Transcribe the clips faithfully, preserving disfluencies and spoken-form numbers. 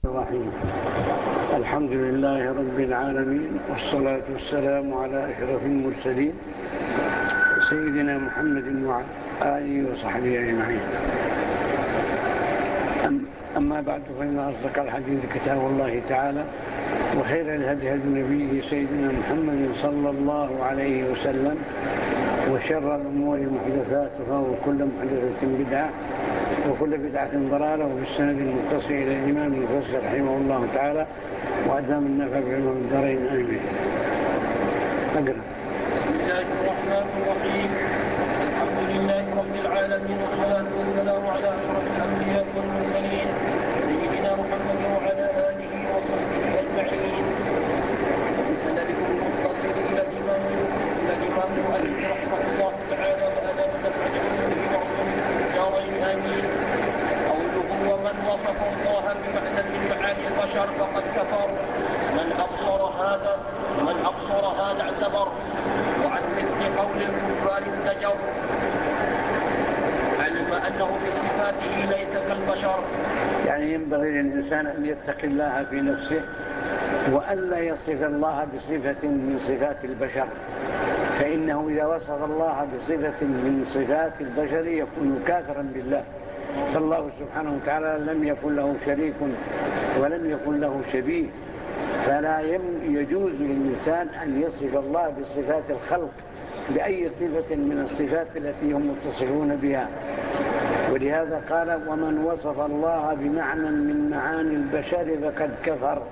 الرحيم. الحمد لله رب العالمين، والصلاة والسلام على أشرف المرسلين سيدنا محمد وعلى آله وصحبه أجمعين. أما بعد، فإن أصدق الحديث كتاب الله تعالى، وخير الهدي هدي نبيه سيدنا محمد صلى الله عليه وسلم، وشر الأمور محدثاتها، وكل محدثة بدعة، وكل بدعة ضلالة، وبالسند المتصل إلى الإمام المفسر رحمه الله تعالى، وأدام النفع بعلوم الدارين آمين. أقرأ. بسم الله الرحمن الرحيم. الحمد لله رب العالمين، والصلاة والسلام على أشرف الأنبياء والمرسلين سيدنا محمد وعلى آله وصحبه أجمعين. بسندكم المتصل إلى الإمام إلى الإمام المؤلف رحمه الله تعالى، وأدام النفع بعلومه وعلومه في الدارين آمين. قوله: ومن وصف الله بمعنى من معاني البشر فقد كفر. من أبصر هذا من أبصر هذا اعتبر، وعن مثل قول الكفار انزجر. علم أنه بصفاته ليس كالبشر. يعني ينبغي للإنسان أن يتقي الله في نفسه، وأن لا يصف الله بصفة من صفات البشر، فإنه إذا وصف الله بصفة من صفات البشر يكون كافرا بالله. فالله سبحانه وتعالى لم يكن له شريك ولم يكن له شبيه، فلا يجوز للإنسان أن يصف الله بصفات الخلق بأي صفة من الصفات التي هم متصفون بها. ولهذا قال: ومن وصف الله بمعنى من معاني البشر فقد كفر.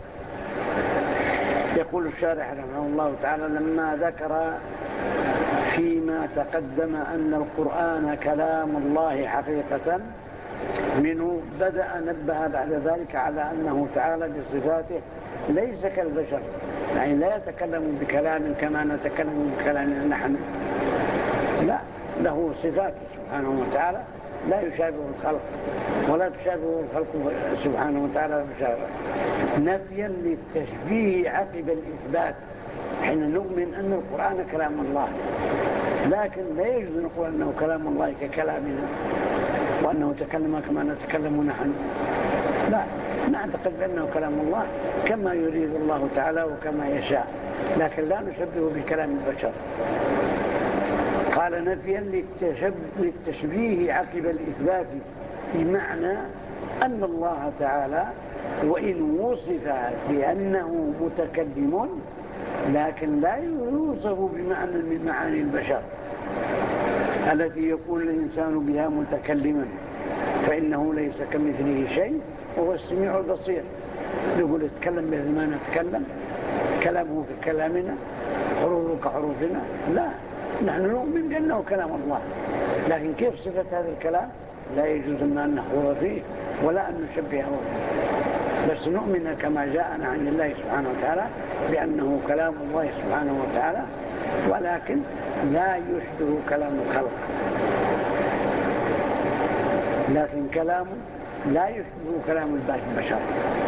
يقول الشارح رحمه الله تعالى: لما ذكر فيما تقدم أن القرآن كلام الله حقيقة منه، بدأ نبه بعد ذلك على أنه تعالى بصفاته ليس كالبشر، يعني لا يتكلم بكلام كما نتكلم بكلام نحن، لا، له صفات سبحانه وتعالى لا يشابه الخلق، ولا تشابه الخلق سبحانه وتعالى بشابه، نفيا للتشبيه عقب الإثبات، حين نؤمن أن القرآن كلام الله، لكن لا يجوز نقول أنه كلام الله ككلامنا، وأنه تكلم كما نتكلم نحن، لا، نعتقد بأنه كلام الله كما يريد الله تعالى وكما يشاء، لكن لا نشبه بكلام البشر. قال: نفيا للتشبيه عقب الإثبات، بمعنى أن الله تعالى وإن وصف بأنه متكلم، لكن لا يوصف بمعنى من معاني البشر التي يكون الإنسان بها متكلما، فإنه ليس كمثله شيء وهو السميع البصير. نقول يتكلم مثل ما نتكلم، كلامه ككلامنا، حروفه كحروفنا، لا، نحن نؤمن بأنه كلام الله، لكن كيف صفة هذا الكلام لا يجوز أن نخوض فيه ولا أن نشبهه فيه، بس نؤمن كما جاءنا عن الله سبحانه وتعالى بأنه كلام الله سبحانه وتعالى، ولكن لا يشبه كلام الخلق، لكن كلام لا يشبه كلام البشر.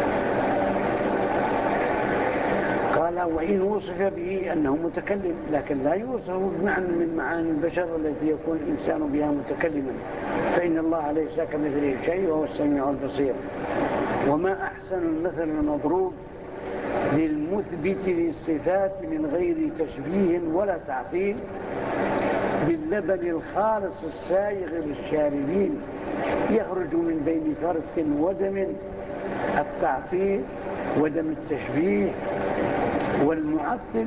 قال: وإن وصف به أنه متكلم، لكن لا يوصف بمعنى من معاني البشر التي يكون الإنسان بها متكلما، فإن الله ليس كمثله شيء وهو السميع البصير. وما أحسن المثل المضروب للمثبت للصفات من غير تشبيه ولا تعطيل باللبن الخالص السائغ للشاربين، يخرج من بين فرث ودم التعطيل ودم التشبيه. والمعطل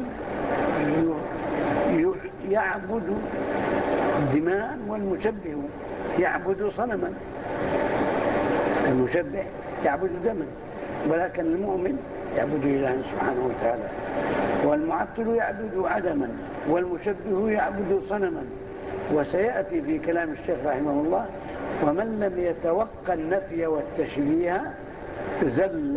يعبد دماء، والمشبه يعبد صنما. المشبه يعبد دما، ولكن المؤمن يعبد الله سبحانه وتعالى. والمعطل يعبد عدما، والمشبه يعبد صنما. وسيأتي في كلام الشيخ رحمه الله: ومن لم يتوقع النفي والتشبيه زل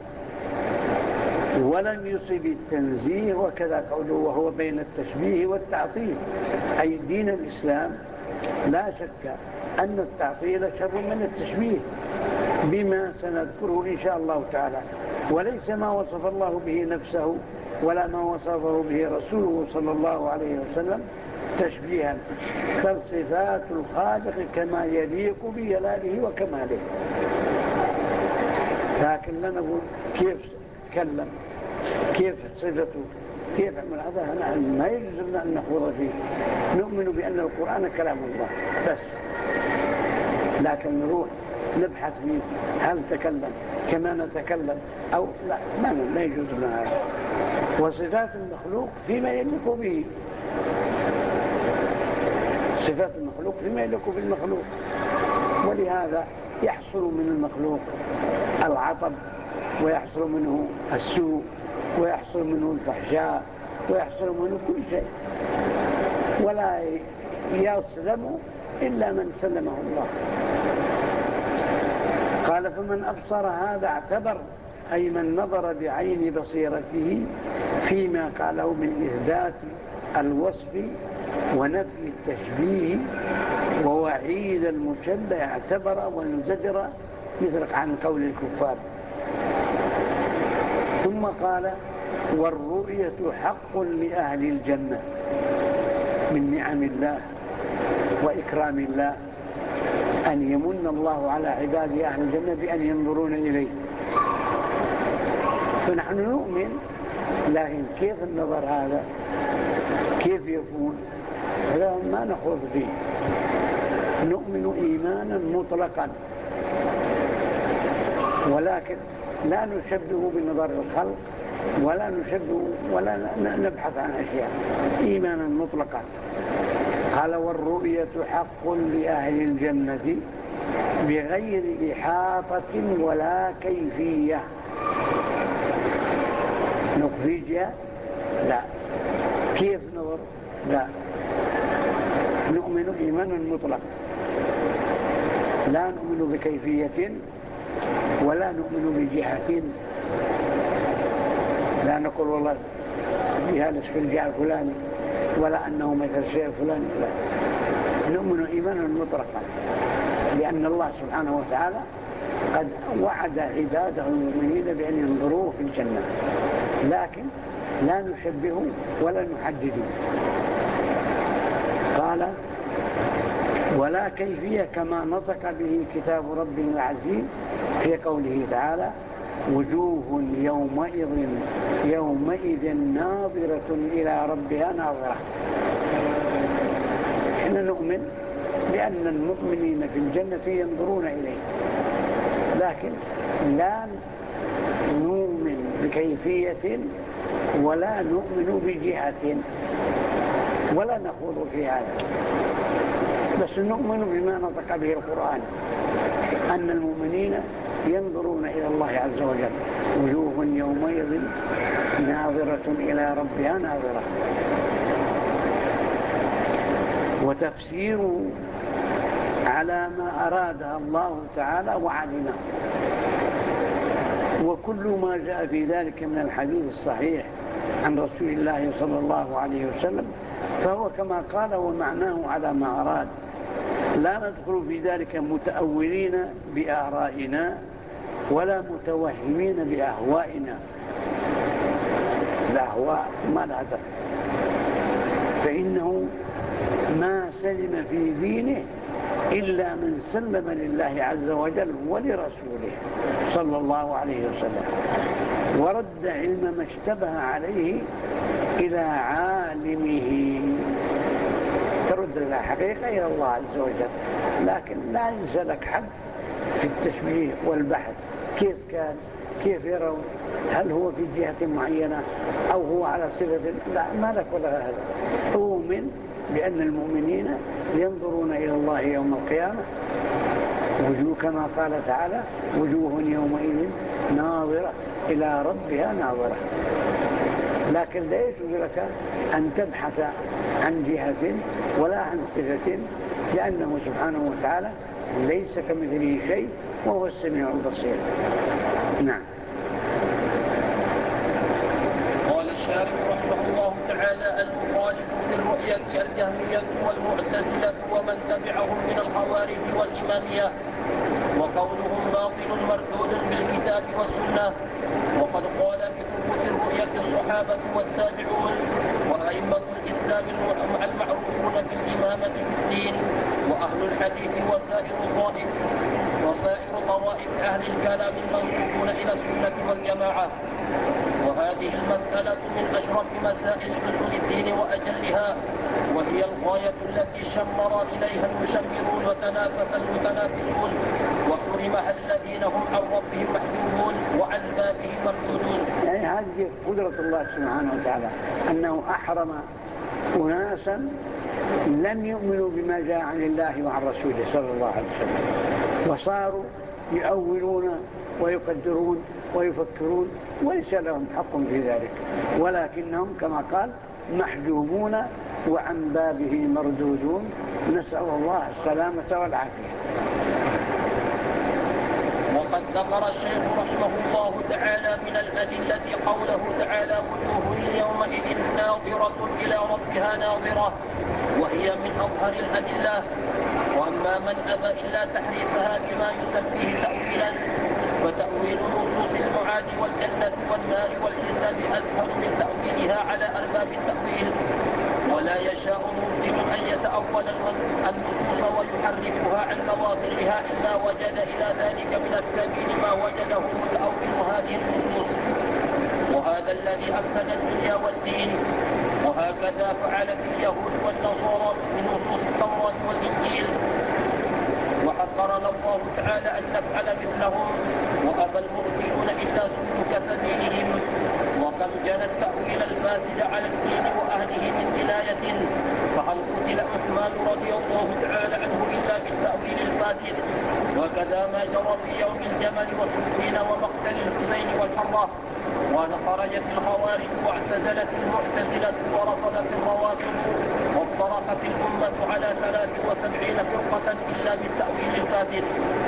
ولم يصب التنزيه. وكذا قوله: وهو بين التشبيه والتعطيل، أي دين الإسلام لا شك أن التعطيل شر من التشبيه، بما سنذكره إن شاء الله تعالى. وليس ما وصف الله به نفسه ولا ما وصفه به رسوله صلى الله عليه وسلم تشبيها، بل صفات الخالق كما يليق بجلاله وكماله. لكن لا نقول كيف تكلم، كيف صفته، كيف عمل هذا، ما يجوز لنا أن نخوض فيه. نؤمن بأن القرآن كلام الله بس، لكن نروح نبحث فيه هل تكلم كما نتكلم أو لا، ما, ما يجوز لنا هذا. وصفات المخلوق فيما يليق به، صفات المخلوق فيما يليق بالمخلوق، ولهذا يحصل من المخلوق العطب، ويحصل منه السوء، ويحصل منه الفحشاء، ويحصل منه كل شيء، ولا يسلم إلا من سلمه الله. قال فمن أبصر هذا اعتبر، أي من نظر بعين بصيرته فيما قاله من إثبات الوصف ونفي التشبيه ووعيد المشبه، اعتبر وانزجر مثل عن قول الكفار. ثم قال والرؤية حق لأهل الجنة من نعم الله وإكرام الله، أن يمن الله على عباد أهل الجنة بأن ينظرون إليه. فنحن نؤمن، لكن كيف النظر هذا كيف يكون هذا ما نخوض فيه. نؤمن إيمانا مطلقا، ولكن لا نشبه بنظر الخلق، ولا نشبه ولا نبحث عن أشياء، إيمانا مطلقا. قال والرؤية حق لأهل الجنة بغير إحاطة ولا كيفية. نقفيجها لا، كيف نظر لا، نؤمن إيمانا مطلقا، لا نؤمن بكيفية ولا نؤمن بجهة. لا نقول والله جهالس في الجهة الفلاني ولا أنه مثل شيء فلاني، لا، نؤمن إيمانا مطلقا، لأن الله سبحانه وتعالى قد وعد عباده المؤمنين بأن ينظروه في الجنة، لكن لا نشبه ولا نحدد. قال ولا كيفية كما نطق به كتاب ربنا العزيز في قوله تعالى وجوه يومئذ يومئذ ناظرة إلى ربها ناظرة. احنا نؤمن بأن المؤمنين في الجنة ينظرون إليه، لكن لا نؤمن بكيفية ولا نؤمن بجهة ولا نخوض في هذا، بس نؤمن بما نطق به القرآن أن المؤمنين ينظرون إلى الله عز وجل. وجوه يومئذ ناظرة إلى ربها ناظرة. وتفسير على ما أرادها الله تعالى وعلمه، وكل ما جاء في ذلك من الحديث الصحيح عن رسول الله صلى الله عليه وسلم فهو كما قال ومعناه على ما أراد. لا ندخل في ذلك متأولين بآرائنا ولا متوهمين بأهوائنا. الأهواء ما لها دخل، فإنه ما سلم في دينه إلا من سلم لله عز وجل ولرسوله صلى الله عليه وسلم، ورد علم ما اشتبه عليه إلى عالمه. ترد الحقيقة إلى الله عز وجل، لكن لا ينزلك حد في التشبيه والبحث كيف كان، كيف يرون، هل هو في جهة معينة أو هو على صفة، لا، ما لك ولا هذا. أؤمن بأن المؤمنين ينظرون إلى الله يوم القيامة وجوه كما قال تعالى وجوه يومئذ ناظرة إلى ربها ناظرة. لكن لا يجوز لك أن تبحث عن جهة ولا عن صفة، لأنه سبحانه وتعالى ليس كمثله شيء وهو السميع البصير. نعم. قال الشارح رحمه الله تعالى المخالف في الرؤية الجهمية والمعتزلة ومن تبعهم من الخوارج والإمامية، وقولهم باطل مردود بالكتاب والسنة. وقد قال بثبوت الرؤية الصحابة والتابعون وأئمة الإسلام المعروفون بالإمامة في الدين وأهل الحديث وسائر طوائف وسائر طوائف طوائف أهل الكلام المنسوبون إلى السنة والجماعة. وهذه المسألة من أشرف مسائل أصول الدين وأجلها، وهي الغاية التي شمر إليها المشمرون وتنافس المتنافسون، وحرمها الذين هم عن ربهم محجوبون وعن بابهم مردودون. يعني هذه قدرة الله سبحانه وتعالى أنه أحرم أناسا لم يؤمنوا بما جاء عن الله وعن رسوله صلى الله عليه وسلم، وصاروا يؤولون ويقدرون ويفكرون وليس لهم حق في ذلك، ولكنهم كما قال محجوبون وعن بابه مردودون، نسأل الله السلامة والعافية. وقد ذكر الشيخ رحمه الله تعالى من الأدلة قوله تعالى وجوه يومئذ ناظرة إلى ربها ناظرة، وهي من أظهر الأدلة. وأما من أبى إلا تحريفها بما يسميه تأويلا، فتأويل نصوص المعاد والجنة والنار والحساب أسهل من تأويلها على أرباب التأويل. ولا يشاء ممكن أن يتأول النصوص ويحرفها عن مواضعها إلا وجد إلى ذلك من السبيل ما وجده متأول هذه النصوص، وهذا الذي أفسد الدنيا والدين. وهكذا فعلت اليهود والنصارى في نصوص التوراة والإنجيل، وحذرنا الله تعالى أن نفعل مثلهم، وأبى المبطلون إلا سلوك سبيلهم. وكم جنى التأويل الفاسد على الدين وأهله من جناية، فهل قتل عثمان رضي الله تعالى عنه إلا بالتأويل الفاسد؟ وكذا ما جرى في يوم الجمل والصفين ومقتل الحسين والحرة. وخرجت الخوارج واعتزلت المعتزلة ورفضت الروافض، وافترقت الأمة على ثلاث وسبعين فرقة إلا بالتأويل الفاسد.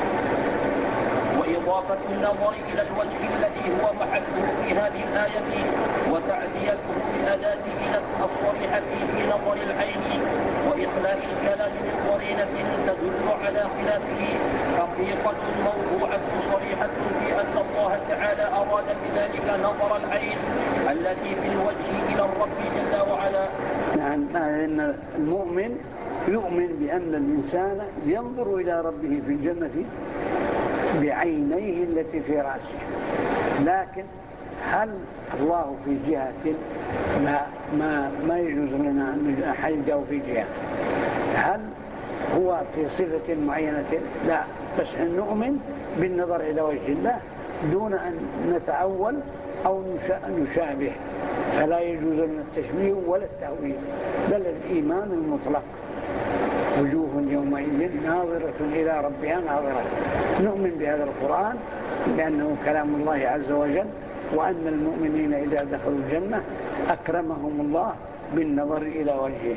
وإضافة النظر إلى الوجه الذي هو محله في هذه الآية، وتعديته بأداة إلى الصريحة في نظر العين، وإخلاء الكلام من قرينة تدل على خلافه، حقيقة موضوعة صريحة في أن الله تعالى أراد بذلك نظر العين التي في الوجه إلى الرب جل وعلا. نعم، أن المؤمن يؤمن بأن الإنسان ينظر إلى ربه في الجنة بعينيه التي في رأسه، لكن هل الله في جهة ما, ما, ما يجوز لنا أن نحيده في جهة؟ هل هو في صفة معينة؟ لا، بس أن نؤمن بالنظر إلى وجه الله دون أن نتأول أو نشابه، فلا يجوز لنا التشبيه ولا التأويل، بل الإيمان المطلق. وجوه يومئذ ناظرة إلى ربها ناظرة، نؤمن بهذا القرآن بأنه كلام الله عز وجل، وأن المؤمنين إذا دخلوا الجنة أكرمهم الله بالنظر إلى وجهه.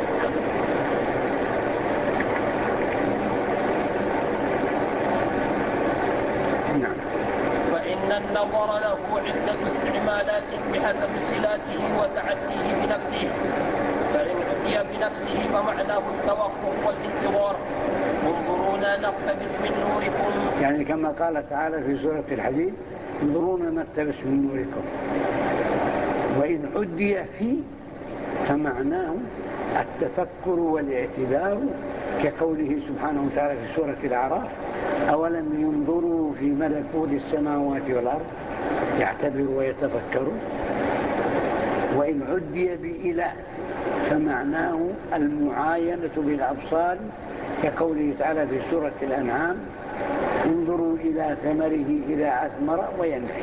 نعم. فإن النظر له عدة استعمالات بحسب صلاته وتعديه بنفسه. فإن عدي بنفسه فمعناه التوقف والانتظار، انظرونا نقتبس من نوركم، يعني كما قال تعالى في سورة الحديد انظرونا نقتبس من نوركم. وإن عدي فيه فمعناه التفكر والاعتبار، كقوله سبحانه وتعالى في سورة الأعراف أولم ينظروا في ملكوت السماوات والأرض يعتبروا ويتفكروا. وإن عدي بإله فمعناه المعاينة بالأبصار، كقوله تعالى في سورة الأنعام انظروا إلى ثمره إذا أثمر وينعي.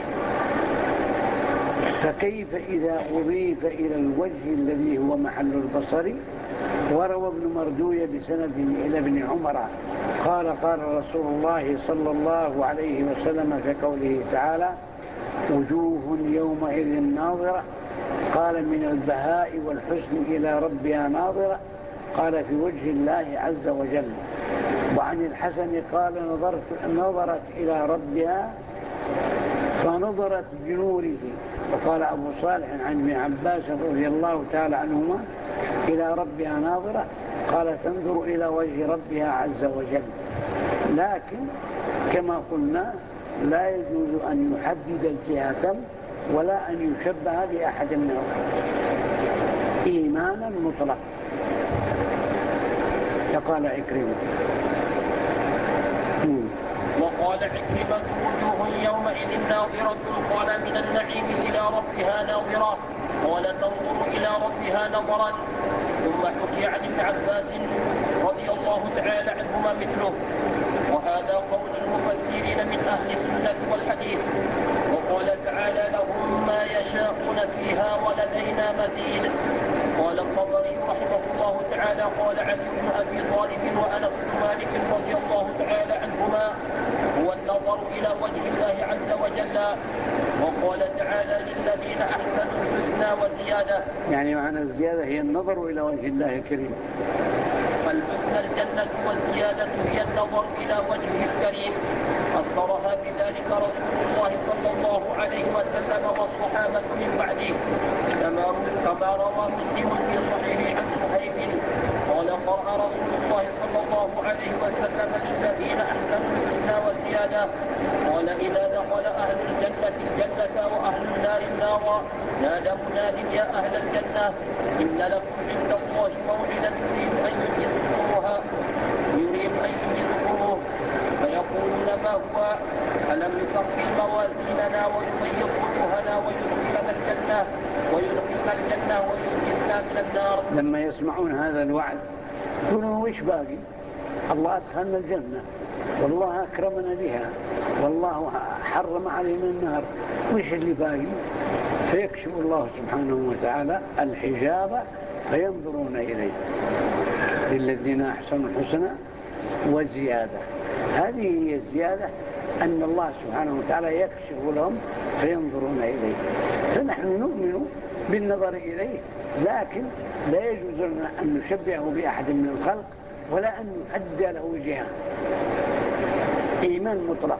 فكيف إذا أضيف إلى الوجه الذي هو محل البصر؟ وروى ابن مردوية بسند إلى ابن عمر قال قال رسول الله صلى الله عليه وسلم في قوله تعالى وجوه يومئذ ناظرة، قال من البهاء والحسن إلى ربها ناظرة، قال في وجه الله عز وجل. وعن الحسن قال نظرت نظرت إلى ربها فنظرت بنوره. وقال أبو صالح عن ابن عباس رضي الله تعالى عنهما إلى ربها ناظرة، قال تنظر إلى وجه ربها عز وجل. لكن كما قلنا لا يجوز أن يحدد الجهة ولا أن يشبه بأحد منهم، إيمانا مطلق. فقال عكرمة. وقال عكرمة وجوه يومئذ ناظرة قال من النعيم إلى ربها ناظرة قال تنظر إلى ربها نظرا. ثم حكي عن ابن عباس رضي الله تعالى عنهما مثله. وهذا قول المفسرين من أهل السنة والحديث. وقال تعالى لهم ما يشاءون فيها ولدينا مزيد. قال الطبري رحمه الله تعالى قال علي بن أبي طالب وأنس بن مالك رضي الله تعالى عنهما هو النظر إلى وجه الله عز وجل. وقال تعالى للذين أحسنوا الحسنى وزيادة. يعني معنى الزيادة هي النظر إلى وجه الله الكريم. فالحسنى الجنة والزيادة هي النظر إلى وجهه الكريم. فسرها بذلك رسول الله صلى الله عليه وسلم والصحابة من بعده كما روى مسلم في صحيح عن صهيب قال قرأ رسول الله صلى الله عليه وسلم للذين أحسنوا الحسنى وزيادة. قال إذا دخل أهل الجنة الجنة وأهل النار النار نادى مناد يا أهل الجنة إن لكم عند الله موعدا يريد أن ينجزكموها يريد أن ينجزكموه فيقولون ما هو ألم يثقل موازيننا ويضيق وجوهنا ويدخلنا الجنة ويدخلنا الجنة وينجزنا من النار. لما يسمعون هذا الوعد يقولون وش باقي؟ الله أدخلنا الجنة والله أكرمنا بها والله حرم علينا النار، وش اللي باقي؟ فيكشف الله سبحانه وتعالى الحجاب فينظرون إليه للذين أحسنوا الحسنى وزيادة. هذه هي الزيادة، أن الله سبحانه وتعالى يكشف لهم فينظرون إليه. فنحن نؤمن بالنظر إليه، لكن لا يجوز لنا أن نشبهه بأحد من الخلق ولا أن نؤدى له جهة. إيمان مطلق.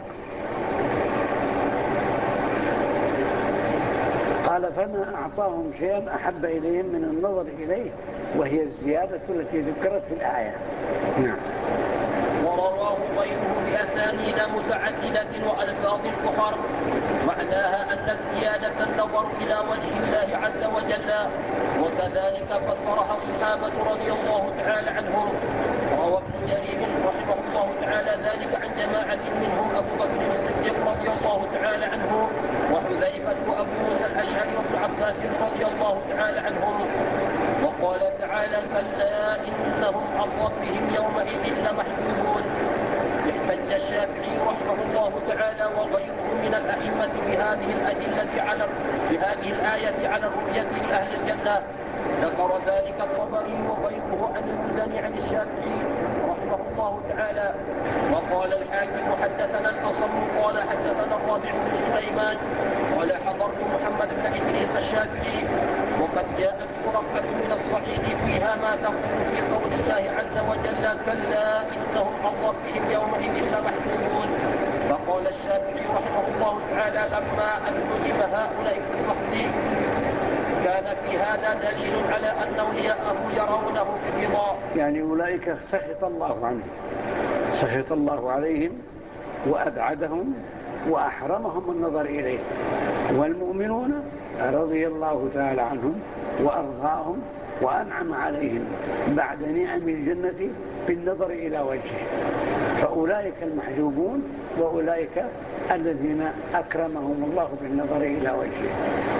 قال فما أعطاهم شيئا أحب إليهم من النظر إليه وهي الزيادة التي ذكرت في الآية. نعم. ورواه غيره بأسانيد متعددة وألفاظ أخرى معناها أن الزيادة النظر إلى وجه الله عز وجل. وكذلك فسرها الصحابة رضي الله تعالى عنهم. روى ابن جرير رحمه الله تعالى ذلك عن جماعة منهم أبو بكر الصديق رضي الله تعالى عنه وحذيفة وأبو موسى الأشعري وابن عباس رضي الله تعالى عنهم. وقال تعالى كلا إنهم عن ربهم يومئذ لمحجوبون. احتج الشافعي رحمه الله تعالى وغيره من الأئمة بهذه الأدلة على بهذه الآية على الرؤية لأهل الجنة. ذكر ذلك الطبري وغيره عن المزني عن الشافعي رحمه الله تعالى. وقال الحاكم حدثنا الأصم قال حدثنا الرابع بن سليمان قال حضرت محمد بن إدريس الشافعي وقد جاءت رقعة من الصعيد فيها ما تقول في قول الله عز وجل كلا إنهم عن ربهم يومئذ لمحجوبون. فقال الشافعي رحمه الله تعالى لما أن كتب هؤلاء في الصحف كان في هذا دليل على أن أولياءه يرونه بالرضا. يعني أولئك سخط الله عنهم، سخط الله عليهم وأبعدهم وأحرمهم النظر إليه، والمؤمنون رضي الله تعالى عنهم وأرضاهم وأنعم عليهم بعد نعم الجنة بالنظر إلى وجهه. فأولئك المحجوبون وأولئك الذين أكرمهم الله بالنظر إلى وجهه.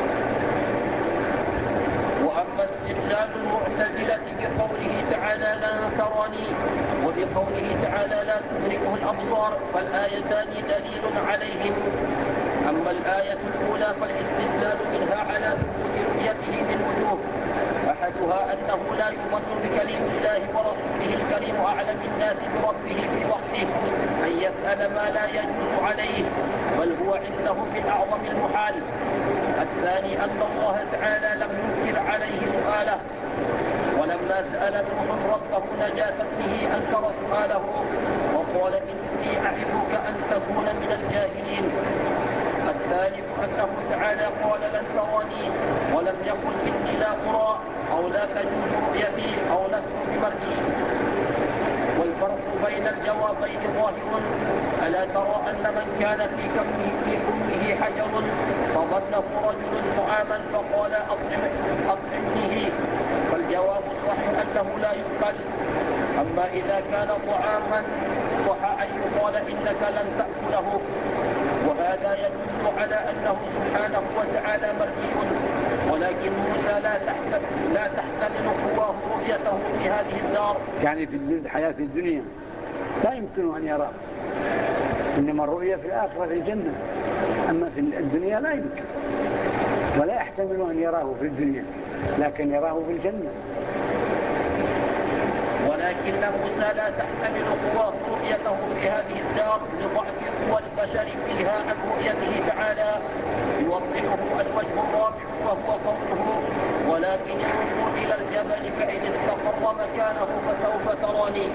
وأما استدلال المعتزلة بقوله تعالى لن تراني وبقوله تعالى لا تدركه الأبصار فالآيتان دليل عليهم. أما الآية الأولى فالاستدلال منها على ثبوت رؤيته من وجوه. أحدها أنه لا يظن بكلام الله ورسوله الكريم أعلم الناس بربه في وقته أن يسأل ما لا يجوز عليه بل هو عنده من أعظم المحال. الثاني أن الله تعالى لم ينكر عليه سؤاله، ولما سأل نوح ربه نجاة ابنه أنكر سؤاله وقال إني أعظك أن تكون من الجاهلين. الثالث أنه تعالى قال لن تراني ولم يقل إني لا أرى أو لا تجوز رؤيتي أو لست بمرئي. والفرق بين الجوابين ظاهر. ألا ترى أن من كان في كمه في كمه حجر فظنه رجل طعاما فقال أطعمنه فالجواب الصحيح أنه لا يؤكل. أما إذا كان طعاما صح أن يقال إنك لن تأكله، وهذا يدل على أنه سبحانه وتعالى مرئي، ولكن موسى لا تحتمل, لا تحتمل قواه رؤيته في هذه الدار. يعني في الحياة الدنيا لا يمكن أن يراه، إنما الرؤية في الآخرة في الجنة، أما في الدنيا لا يمكن، ولا يحتمل أن يراه في الدنيا، لكن يراه في الجنة. ولكن موسى لا تحتمل قواه رؤيته في هذه الدار لضعف قوى البشر فيها عن رؤيته تعالى. يوضحه الوجه الرابع وهو قوله: ولكن انظر إلى الجبل فإن استقر مكانه فسوف تراني.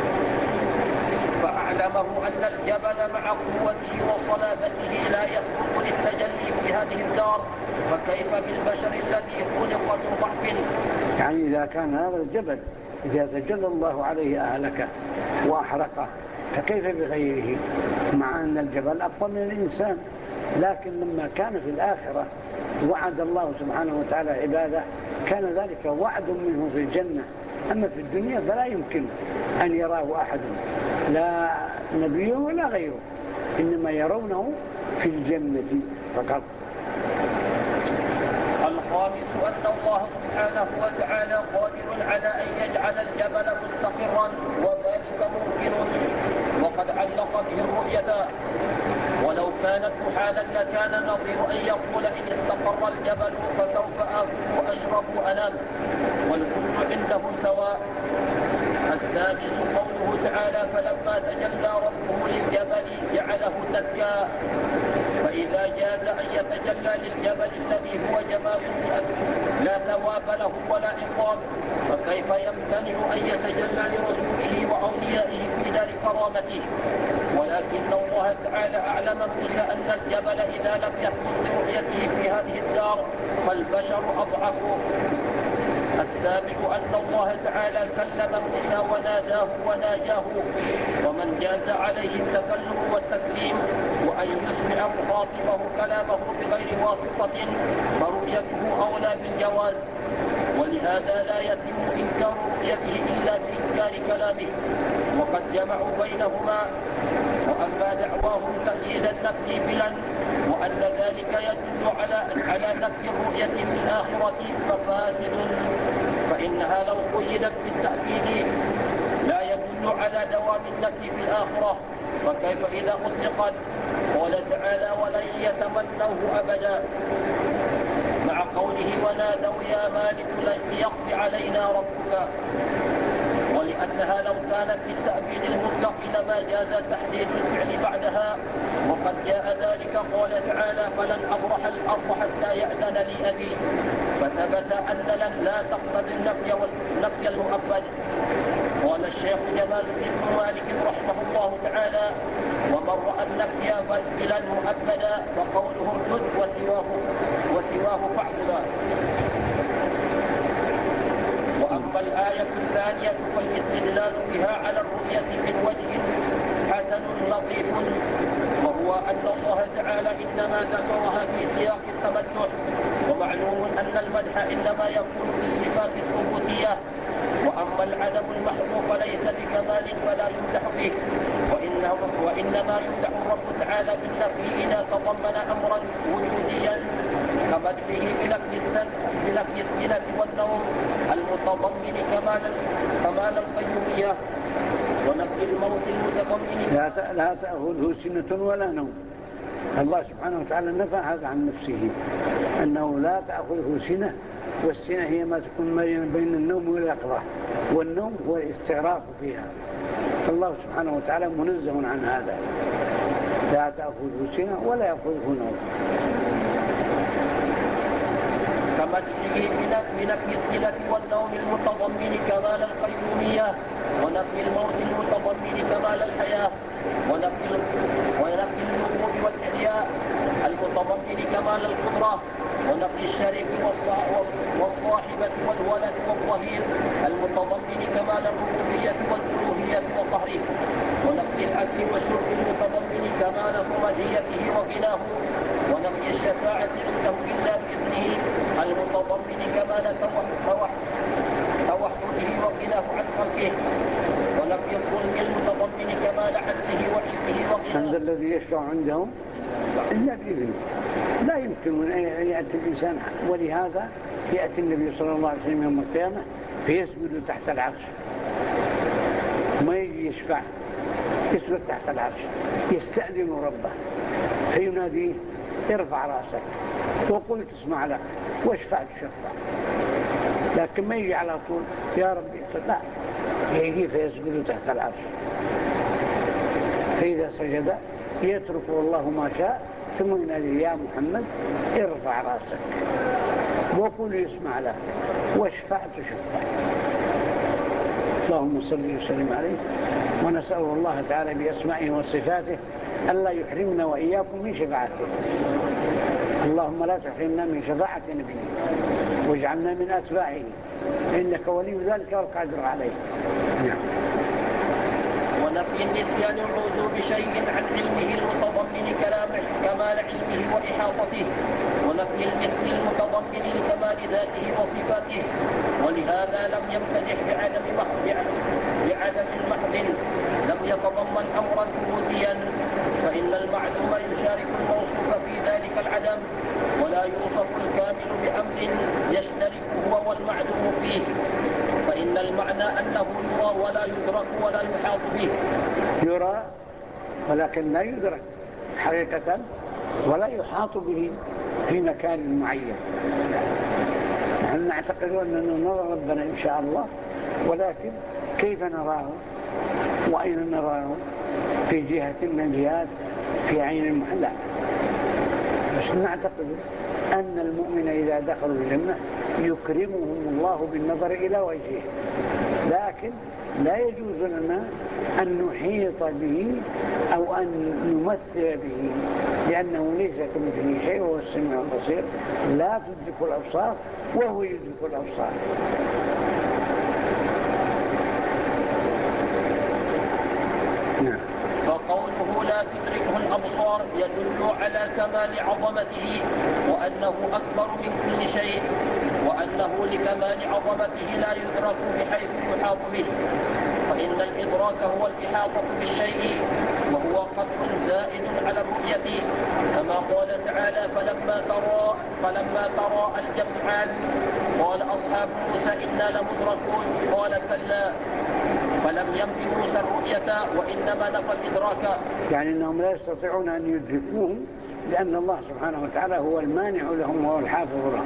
فأعلمه أن الجبل مع قوته وصلابته لا يخلق للتجلي في هذه الدار، فكيف بالبشر الذي خلق من ضعف؟ يعني إذا كان هذا الجبل إذا تجلى الله عليه أهلكه وأحرقه، فكيف بغيره؟ مع أن الجبل أقوى من الإنسان، لكن لما كان في الآخرة وعد الله سبحانه وتعالى عباده كان ذلك وعد منه في الجنة. أما في الدنيا فلا يمكن أن يراه أحد، لا نبي ولا غيره، إنما يرونه في الجنة فقط. الخامس أن الله سبحانه وتعالى قادر على أن يجعل الجبل مستقرا، وذلك ممكن، وقد علق به الرؤية. ولو كانت محالا لكان النظير أن يقول إن استقر الجبل فسوف آكل وأشرب وأنام، والكل عنده سواء. السادس قوله تعالى: فلما تجلى ربه للجبل جعله دكا. فإذا جاز أن يتجلى للجبل الذي هو جمال لا ثواب له ولا عقاب، فكيف يمتنع أن يتجلى لرسوله وأوليائه في دار كرامته؟ ولكن الله تعالى أعلم موسى أن الجبل إذا لم يحفظ برؤيته في هذه الدار فالبشر أضعف. السابع أن الله تعالى كلم موسى وناداه وناجاه، ومن جاز عليه التكلم والتكليم وأن يسمع مخاطبه كلامه بغير واسطة فرؤيته أولى بالجواز، ولهذا لا يتم إنكار رؤيته إلا بإنكار كلامه، وقد جمعوا بينهما. وأما دعواهم تأييد النفي بلا وأن ذلك يدل على على نفي الرؤية في الآخرة ففاسد، فإنها لو قيدت بالتأكيد لا يدل على دوام النفي في الآخرة، فكيف إذا أطلقت؟ قال تعالى: ولن يتمنوه أبدا، مع قوله: ونادوا يا مالك ليقضي علينا ربك. ولأنها لو كانت بالتأكيد المطلق لما جاز تحديد الفعل بعدها، وقد جاء ذلك. قال تعالى: فلن أبرح الأرض حتى يأذن لي أبي، فثبت أن لن لا تقتضي النفي والنفي المؤبد. قال الشيخ جمال بن مالك رحمه الله تعالى: ومن رأى النفي بلا مؤبدا فقوله ارجد وسواه وسواه فاعبدا. وأما الآية الثانية فالاستدلال بها على الرؤية من وجه حسن لطيف، وهو أن الله تعالى إنما ذكرها في سياق التمدح، ومعلوم أن المدح إنما يكون بالصفات الثبوتية، وأما العدم المحذوف فليس بكمال فلا يمدح به، وإنه وإنما يمدح الرب تعالى بالنفي إذا تضمن أمرا وجوديا كمدحه بنفي السنة والنوم المتضمن كمال كمال القيومية، ونفي الموت المتضمن لا لا تأخذه سنة ولا نوم. الله سبحانه وتعالى نفى هذا عن نفسه، أنه لا تأخذه سنة، والسنة هي ما تكون بين النوم واليقظة، والنوم هو الاستغراق فيها، فالله سبحانه وتعالى منزه عن هذا، لا تأخذه سنة ولا يأخذه نوم. كمدحه بنفي السنة والنوم المتضمن كمال القيومية، ونفي الموت المتضمن كمال الحياة، ونفي ونفي النقود والإحياء المتضمن كمال القدرة، ونفي الشريك والصاحبة والولد والظهير المتضمن كمال الربوبية والألوهية وقهره، ونفي الأكل والشرب المتضمن كمال صمديته وغناه، ونفي الشفاعة عنده إلا بإذنه المتضمن كمال توحده وغناه عن خلقه، ونفي الظلم المتضمن كمال عدله وحلمه وغناه. من الذي يشفع عندهم إلا بإذنه، لا يمكن أن يأتي الإنسان، ولهذا يأتي النبي صلى الله عليه وسلم يوم القيامة فيسجد تحت العرش، ما يجي يشفع، يسجد تحت العرش، يستأذن ربه فيناديه ارفع رأسك وقل تسمع لك واشفع تشفع. لكن ما يجي على طول يا ربي، لا، يجي فيسجد تحت العرش، فإذا سجد يتركه الله ما شاء ثم ينادي يا محمد ارفع رأسك وقل يسمع لك واشفع تشفع. اللهم صل وسلم عليه، ونسأل الله تعالى بأسمائه وصفاته ألا يحرمنا وإياكم من شفاعته. اللهم لا تحرمنا من شفاعة نبيه واجعلنا من أتباعه، إنك ولي ذلك والقادر عليه. نعم. ونفي النسيان الرجوع بشيء عن علمه المتضمن كمال علمه وإحاطته، ونفي المثل المتضمن لكمال ذاته وصفاته. ولهذا لم يمتدح بعدم بعدم المحض لم يتضمن أمرا ثبوتيا، فإن المعدوم يشارك الموصوف في ذلك العدم، ولا يوصف الكامل بأمر يشترك هو والمعدوم فيه، فإن المعنى أنه يرى ولا يدرك ولا يحاط به. يرى ولكن لا يدرك حقيقة ولا يحاط به في مكان معين. نحن نعتقد أننا نرى ربنا إن شاء الله، ولكن كيف نراه وأين نراه؟ في جهة من الجهات في عين المحلى. بس نعتقد أن المؤمن إذا دخلوا الجنة يكرمهم الله بالنظر إلى وجهه، لكن لا يجوز لنا أن نحيط به أو أن نمثل به، لأنه ليس كمثله شيء وهو السميع البصير، لا تدرك الأبصار وهو يدرك الأبصار. نعم. فقوله لا تدركه الأبصار يدل على كمال عظمته وأنه أكبر من كل شيء، وأنه لكمال عظمته لا يدرك بحيث يحاط به، فإن الإدراك هو الإحاطة بالشيء، وهو قدر زائد على الرؤية، كما قال تعالى فلما ترى فلما ترى الجمعان قال أصحاب موسى إنا لمدركون قال كلا، فلم ينفي موسى الرؤية وإنما نفى الإدراك، يعني أنهم لا يستطيعون أن يدركوهم لأن الله سبحانه وتعالى هو المانع لهم وهو الحافظ لهم.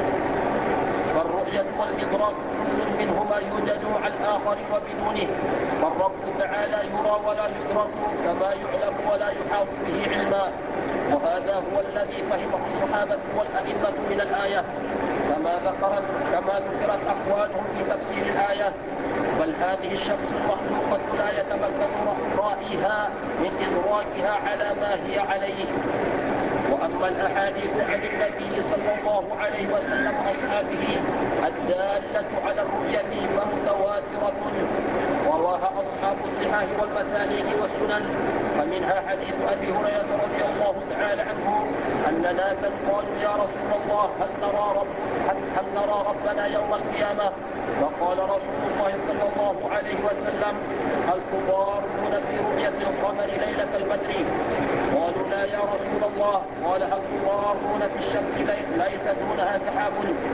فالرؤية والإدراك كل منهما يوجد مع الآخر وبدونه، فالرب تعالى يرى ولا يدرك كما يعلم ولا يحاط به علما، وهذا هو الذي فهمه الصحابة والأئمة من الآية، كما ذكرت كما ذكرت أقوالهم في تفسير الآية. بل هذه الشمس المخلوقة لا يتمكن رائها من إدراكها على ما هي عليه. وأما الأحاديث عن النبي صلى الله عليه وسلم وأصحابه الدالة على الرؤية فمتواترة، ورواها أصحاب الصحاح والمسانيد والسنن، فمنها حديث أبي هريرة رضي الله تعالى عنه أن ناسا قالوا يا رسول الله هل نرى, رب هل, هل نرى ربنا يوم القيامة؟ فقال رسول الله صلى الله عليه وسلم هل تضارون في رؤية القمر ليلة البدر؟ قالوا لا يا رسول الله. قال هل تضارون في الشمس ليس دونها سحاب؟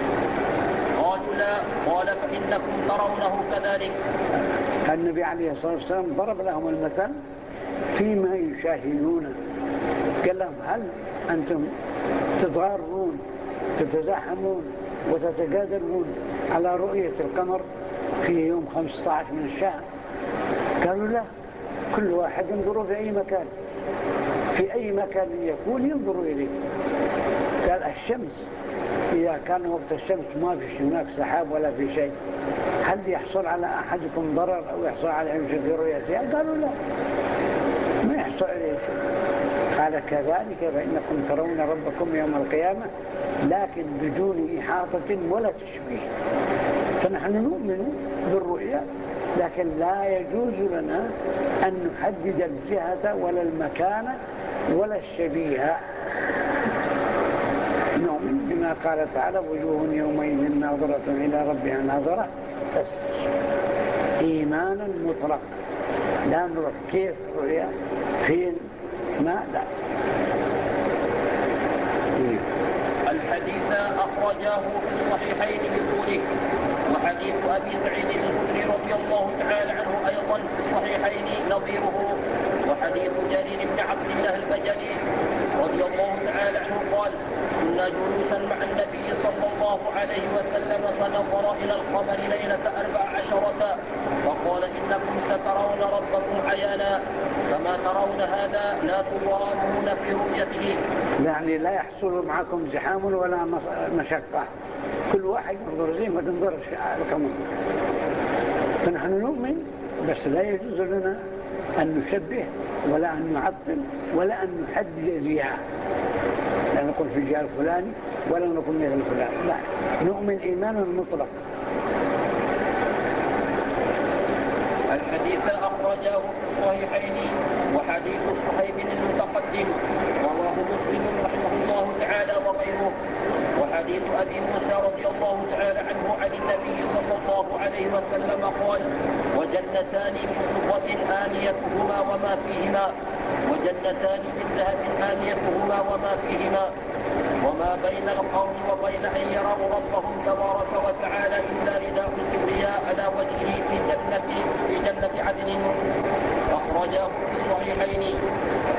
قالوا لا. قال فإنكم ترونه كذلك. النبي عليه الصلاة والسلام ضرب لهم المثل فيما يشاهدون، قال لهم هل أنتم تضارون تتزاحمون وتتجادلون على رؤية القمر في يوم خمسة عشر من الشهر؟ قالوا لا، كل واحد ينظر في أي مكان، في أي مكان يكون ينظر إليه. قال الشمس إذا كان وقت الشمس ما في هناك سحاب ولا في شيء، هل يحصل على أحدكم ضرر أو يحصل على يمشي في رؤيتها؟ قالوا لا، ما يحصل عليه شيء. قال كذلك فإنكم ترون ربكم يوم القيامة لكن بدون إحاطة ولا تشبيه. فنحن نؤمن بالرؤية، لكن لا يجوز لنا أن نحدد الجهة ولا المكان ولا الشبيه. نؤمن بما قال تعالى وجوه يومئذ ناظرة إلى ربها ناظرة بس. إيمانا مطلق، لا نروح كيف رؤيا فين ما لا. الحديث أخرجاه في الصحيحين بطوله. وحديث أبي سعيد الخدري رضي الله تعالى عنه أيضا في الصحيحين نظيره. وحديث جرير بن عبد الله البجلي رضي الله تعالى عنه قال: كنا جلوسا مع النبي صلى الله عليه وسلم فنظر إلى القمر ليلة أربع عشرة فقال: إنكم سترون ربكم عيانا فما ترون هذا لا تضامون في رؤيته. يعني لا يحصل معكم زحام ولا مشقة، كل واحد ينظر زي ما تنظر القمر. فنحن نؤمن، بس لا يجوز لنا أن نشبه ولا أن نعطل ولا أن نحدد زيها، لا نقول في الجهة الفلاني ولا نقول مثل فلان، لا، نؤمن إيمانا مطلق. الحديث أخرجاه في الصحيحين. وحديث صهيب المتقدم رواه مسلم رحمه الله تعالى وغيره. وحديث أبي موسى رضي الله تعالى عنه عن النبي صلى الله عليه وسلم قال: وجنتان من فضة آنيتهما وما فيهما وجنتان من ذهب آنيتهما وما فيهما وما بين القوم وبين أن يروا ربهم تبارك وتعالى إلا رداء الكبرياء على وجهه في جنة في جنة عدن. أخرجاه في الصحيحين.